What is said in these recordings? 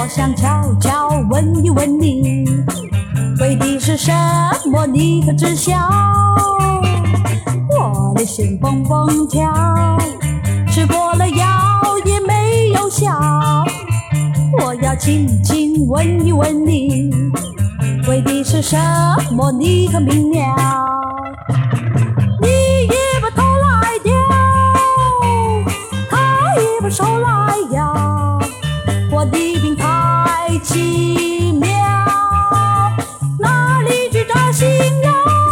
我想悄悄问一问你，为的是什么？你可知晓？我的心蹦蹦跳，吃过了药也没有效。我要轻轻问一问你，为的是什么？你可明了？你也把头来掉，他也把手来摇，我的病太奇妙，哪里去找新药？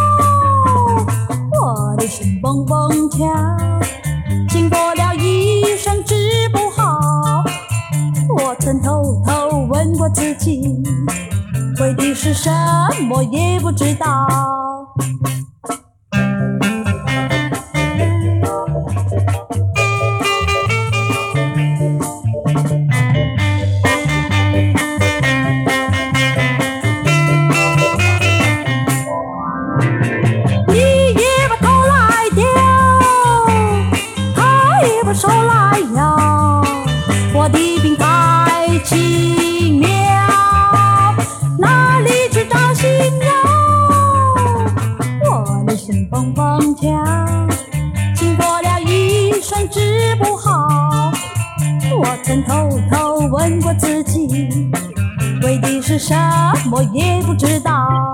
我的心蹦蹦跳，经过了医生治不好，我曾偷偷问过自己，为的是什么也不知道。手来摇，我的病太奇妙，哪里去找新药？我的心蹦蹦跳，经过了医生治不好，我曾偷偷问过自己，为的是什么也不知道。